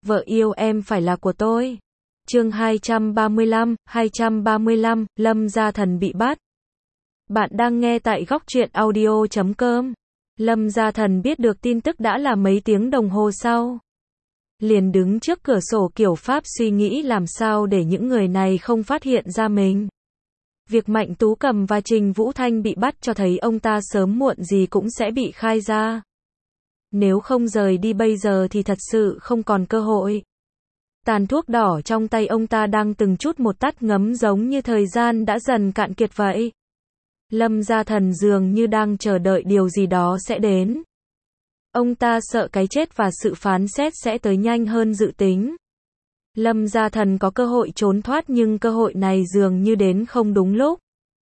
Vợ yêu em phải là của tôi. Chương 235, Lâm Gia Thần bị bắt. Bạn đang nghe tại góc truyện audio.com. Lâm Gia Thần biết được tin tức đã là mấy tiếng đồng hồ sau. Liền đứng trước cửa sổ kiểu Pháp suy nghĩ làm sao để những người này không phát hiện ra mình. Việc Mạnh Tú Cầm và Trình Vũ Thanh bị bắt cho thấy ông ta sớm muộn gì cũng sẽ bị khai ra. Nếu không rời đi bây giờ thì thật sự không còn cơ hội. Tàn thuốc đỏ trong tay ông ta đang từng chút một tắt ngấm giống như thời gian đã dần cạn kiệt vậy. Lâm Gia Thần dường như đang chờ đợi điều gì đó sẽ đến. Ông ta sợ cái chết và sự phán xét sẽ tới nhanh hơn dự tính. Lâm Gia Thần có cơ hội trốn thoát nhưng cơ hội này dường như đến không đúng lúc.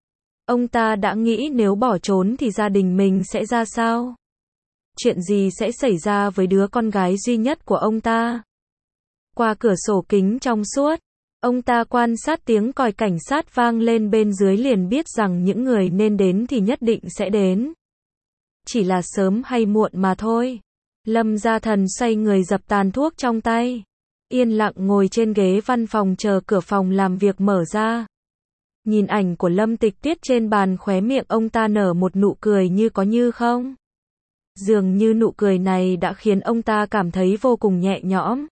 Ông ta đã nghĩ nếu bỏ trốn thì gia đình mình sẽ ra sao? Chuyện gì sẽ xảy ra với đứa con gái duy nhất của ông ta? Qua cửa sổ kính trong suốt, ông ta quan sát tiếng còi cảnh sát vang lên bên dưới liền biết rằng những người nên đến thì nhất định sẽ đến. Chỉ là sớm hay muộn mà thôi. Lâm Gia Thần xoay người dập tàn thuốc trong tay. Yên lặng ngồi trên ghế văn phòng chờ cửa phòng làm việc mở ra. Nhìn ảnh của Lâm Tịch Tuyết trên bàn, khóe miệng ông ta nở một nụ cười như có như không. Dường như nụ cười này đã khiến ông ta cảm thấy vô cùng nhẹ nhõm.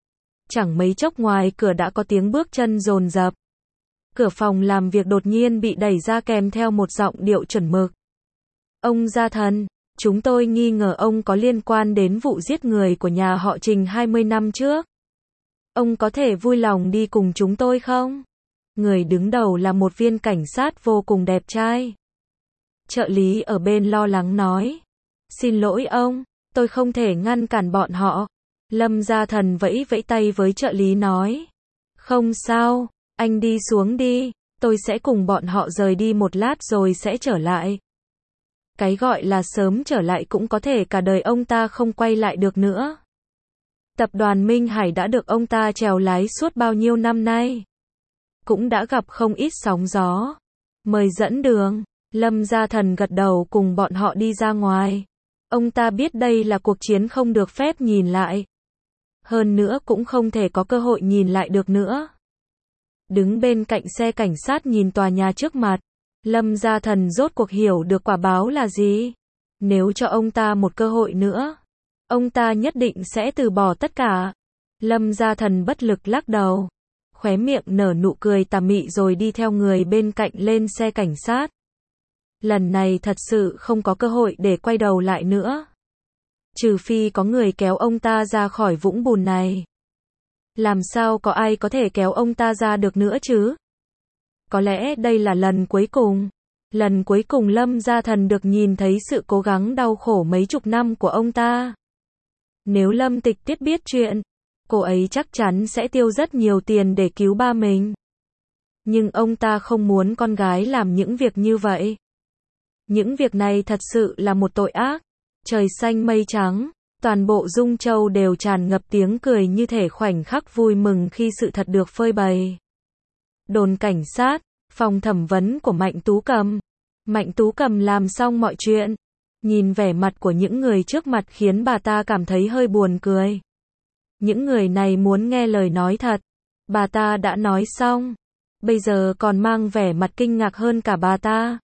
Chẳng mấy chốc ngoài cửa đã có tiếng bước chân dồn dập. Cửa phòng làm việc đột nhiên bị đẩy ra kèm theo một giọng điệu chuẩn mực. Ông Gia Thần, chúng tôi nghi ngờ ông có liên quan đến vụ giết người của nhà họ Trình 20 năm trước. Ông có thể vui lòng đi cùng chúng tôi không? Người đứng đầu là một viên cảnh sát vô cùng đẹp trai. Trợ lý ở bên lo lắng nói. Xin lỗi ông, tôi không thể ngăn cản bọn họ. Lâm Gia Thần vẫy vẫy tay với trợ lý nói. Không sao, anh đi xuống đi, tôi sẽ cùng bọn họ rời đi một lát rồi sẽ trở lại. Cái gọi là sớm trở lại cũng có thể cả đời ông ta không quay lại được nữa. Tập đoàn Minh Hải đã được ông ta chèo lái suốt bao nhiêu năm nay. Cũng đã gặp không ít sóng gió. Mời dẫn đường. Lâm Gia Thần gật đầu cùng bọn họ đi ra ngoài. Ông ta biết đây là cuộc chiến không được phép nhìn lại. Hơn nữa cũng không thể có cơ hội nhìn lại được nữa. Đứng bên cạnh xe cảnh sát nhìn tòa nhà trước mặt. Lâm Gia Thần rốt cuộc hiểu được quả báo là gì. Nếu cho ông ta một cơ hội nữa, ông ta nhất định sẽ từ bỏ tất cả. Lâm Gia Thần bất lực lắc đầu. Khóe miệng nở nụ cười tà mị rồi đi theo người bên cạnh lên xe cảnh sát. Lần này thật sự không có cơ hội để quay đầu lại nữa. Trừ phi có người kéo ông ta ra khỏi vũng bùn này. Làm sao có ai có thể kéo ông ta ra được nữa chứ? Có lẽ đây là lần cuối cùng. Lần cuối cùng Lâm Gia Thần được nhìn thấy sự cố gắng đau khổ mấy chục năm của ông ta. Nếu Lâm Tịch Tuyết biết chuyện, cô ấy chắc chắn sẽ tiêu rất nhiều tiền để cứu ba mình. Nhưng ông ta không muốn con gái làm những việc như vậy. Những việc này thật sự là một tội ác. Trời xanh mây trắng, toàn bộ Dung Châu đều tràn ngập tiếng cười như thể khoảnh khắc vui mừng khi sự thật được phơi bày. Đồn cảnh sát, phòng thẩm vấn của Mạnh Tú Cầm. Mạnh Tú Cầm làm xong mọi chuyện. Nhìn vẻ mặt của những người trước mặt khiến bà ta cảm thấy hơi buồn cười. Những người này muốn nghe lời nói thật. Bà ta đã nói xong. Bây giờ còn mang vẻ mặt kinh ngạc hơn cả bà ta.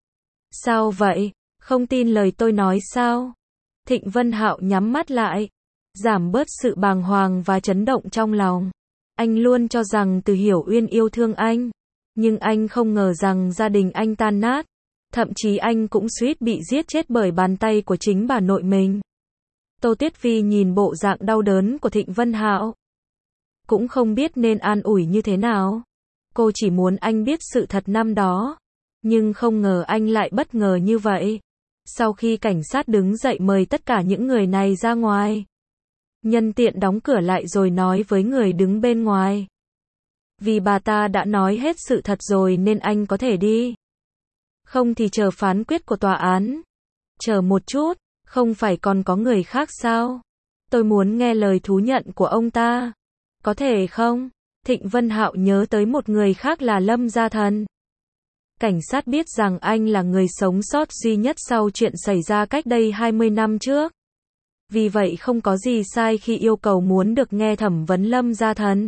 Sao vậy? Không tin lời tôi nói sao? Thịnh Vân Hạo nhắm mắt lại. Giảm bớt sự bàng hoàng và chấn động trong lòng. Anh luôn cho rằng Từ Hiểu Uyên yêu thương anh. Nhưng anh không ngờ rằng gia đình anh tan nát. Thậm chí anh cũng suýt bị giết chết bởi bàn tay của chính bà nội mình. Tô Tuyết Vi nhìn bộ dạng đau đớn của Thịnh Vân Hạo. Cũng không biết nên an ủi như thế nào. Cô chỉ muốn anh biết sự thật năm đó. Nhưng không ngờ anh lại bất ngờ như vậy. Sau khi cảnh sát đứng dậy mời tất cả những người này ra ngoài. Nhân tiện đóng cửa lại rồi nói với người đứng bên ngoài. Vì bà ta đã nói hết sự thật rồi nên anh có thể đi. Không thì chờ phán quyết của tòa án. Chờ một chút, không phải còn có người khác sao? Tôi muốn nghe lời thú nhận của ông ta. Có thể không? Thịnh Vân Hạo nhớ tới một người khác là Lâm Gia Thần. Cảnh sát biết rằng anh là người sống sót duy nhất sau chuyện xảy ra cách đây 20 năm trước. Vì vậy không có gì sai khi yêu cầu muốn được nghe thẩm vấn Lâm Gia Thần.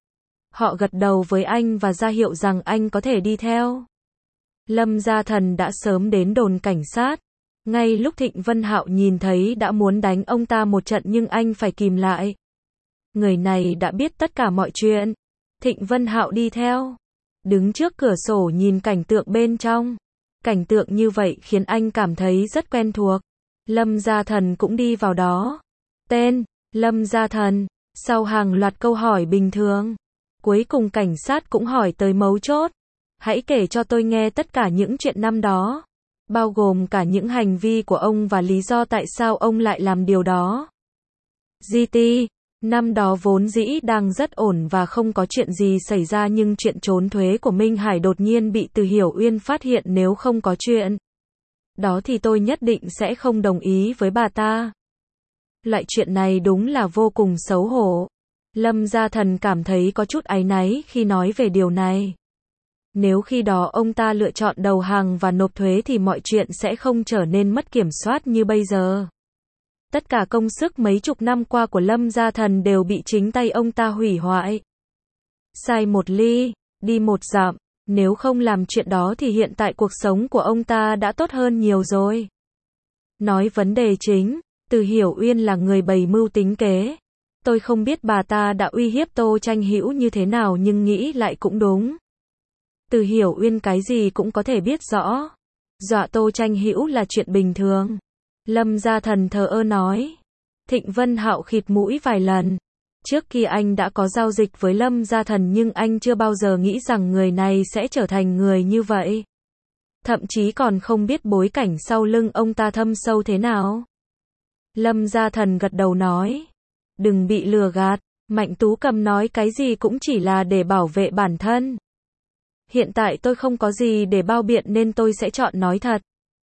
Họ gật đầu với anh và ra hiệu rằng anh có thể đi theo. Lâm Gia Thần đã sớm đến đồn cảnh sát. Ngay lúc Thịnh Vân Hạo nhìn thấy đã muốn đánh ông ta một trận nhưng anh phải kìm lại. Người này đã biết tất cả mọi chuyện. Thịnh Vân Hạo đi theo. Đứng trước cửa sổ nhìn cảnh tượng bên trong. Cảnh tượng như vậy khiến anh cảm thấy rất quen thuộc. Lâm Gia Thần cũng đi vào đó. Tên, Lâm Gia Thần. Sau hàng loạt câu hỏi bình thường. Cuối cùng cảnh sát cũng hỏi tới mấu chốt. Hãy kể cho tôi nghe tất cả những chuyện năm đó. Bao gồm cả những hành vi của ông và lý do tại sao ông lại làm điều đó. GT. Năm đó vốn dĩ đang rất ổn và không có chuyện gì xảy ra nhưng chuyện trốn thuế của Minh Hải đột nhiên bị Từ Hiểu Uyên phát hiện nếu không có chuyện đó thì tôi nhất định sẽ không đồng ý với bà ta. Loại chuyện này đúng là vô cùng xấu hổ. Lâm Gia Thần cảm thấy có chút áy náy khi nói về điều này. Nếu khi đó ông ta lựa chọn đầu hàng và nộp thuế thì mọi chuyện sẽ không trở nên mất kiểm soát như bây giờ. Tất cả công sức mấy chục năm qua của Lâm Gia Thần đều bị chính tay ông ta hủy hoại. Sai một ly, đi một dặm. Nếu không làm chuyện đó thì hiện tại cuộc sống của ông ta đã tốt hơn nhiều rồi. Nói vấn đề chính, Từ Hiểu Uyên là người bày mưu tính kế. Tôi không biết bà ta đã uy hiếp Tô Tranh Hữu như thế nào nhưng nghĩ lại cũng đúng. Từ Hiểu Uyên cái gì cũng có thể biết rõ. Dọa Tô Tranh Hữu là chuyện bình thường. Lâm Gia Thần thờ ơ nói. Thịnh Vân Hạo khịt mũi vài lần. Trước kia anh đã có giao dịch với Lâm Gia Thần nhưng anh chưa bao giờ nghĩ rằng người này sẽ trở thành người như vậy. Thậm chí còn không biết bối cảnh sau lưng ông ta thâm sâu thế nào. Lâm Gia Thần gật đầu nói. Đừng bị lừa gạt. Mạnh Tú Cầm nói cái gì cũng chỉ là để bảo vệ bản thân. Hiện tại tôi không có gì để bao biện nên tôi sẽ chọn nói thật.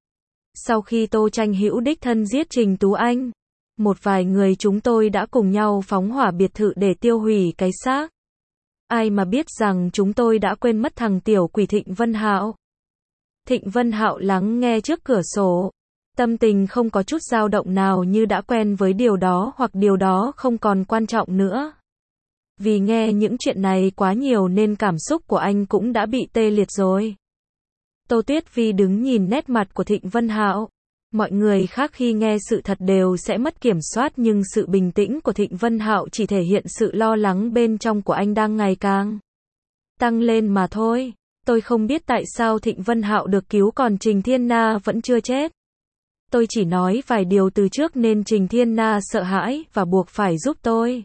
Sau khi Tô Tranh Hữu đích thân giết Trình Tú Anh, một vài người chúng tôi đã cùng nhau phóng hỏa biệt thự để tiêu hủy cái xác. Ai mà biết rằng chúng tôi đã quên mất thằng tiểu quỷ Thịnh Vân Hạo. Thịnh Vân Hạo lắng nghe trước cửa sổ. Tâm tình không có chút dao động nào như đã quen với điều đó hoặc điều đó không còn quan trọng nữa. Vì nghe những chuyện này quá nhiều nên cảm xúc của anh cũng đã bị tê liệt rồi. Tô Tuyết Vi đứng nhìn nét mặt của Thịnh Vân Hạo. Mọi người khác khi nghe sự thật đều sẽ mất kiểm soát nhưng sự bình tĩnh của Thịnh Vân Hạo chỉ thể hiện sự lo lắng bên trong của anh đang ngày càng tăng lên mà thôi. Tôi không biết tại sao Thịnh Vân Hạo được cứu còn Trình Thiên Na vẫn chưa chết. Tôi chỉ nói vài điều từ trước nên Trình Thiên Na sợ hãi và buộc phải giúp tôi.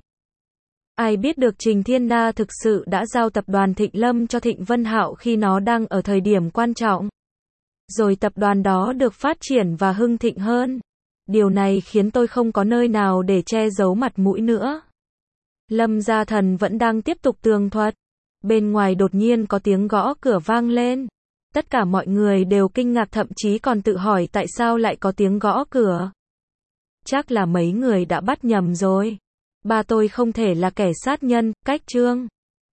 Ai biết được Trình Thiên Na thực sự đã giao tập đoàn Thịnh Lâm cho Thịnh Vân Hạo khi nó đang ở thời điểm quan trọng. Rồi tập đoàn đó được phát triển và hưng thịnh hơn. Điều này khiến tôi không có nơi nào để che giấu mặt mũi nữa. Lâm Gia Thần vẫn đang tiếp tục tường thuật. Bên ngoài đột nhiên có tiếng gõ cửa vang lên. Tất cả mọi người đều kinh ngạc thậm chí còn tự hỏi tại sao lại có tiếng gõ cửa. Chắc là mấy người đã bắt nhầm rồi. Ba tôi không thể là kẻ sát nhân, cách Trương.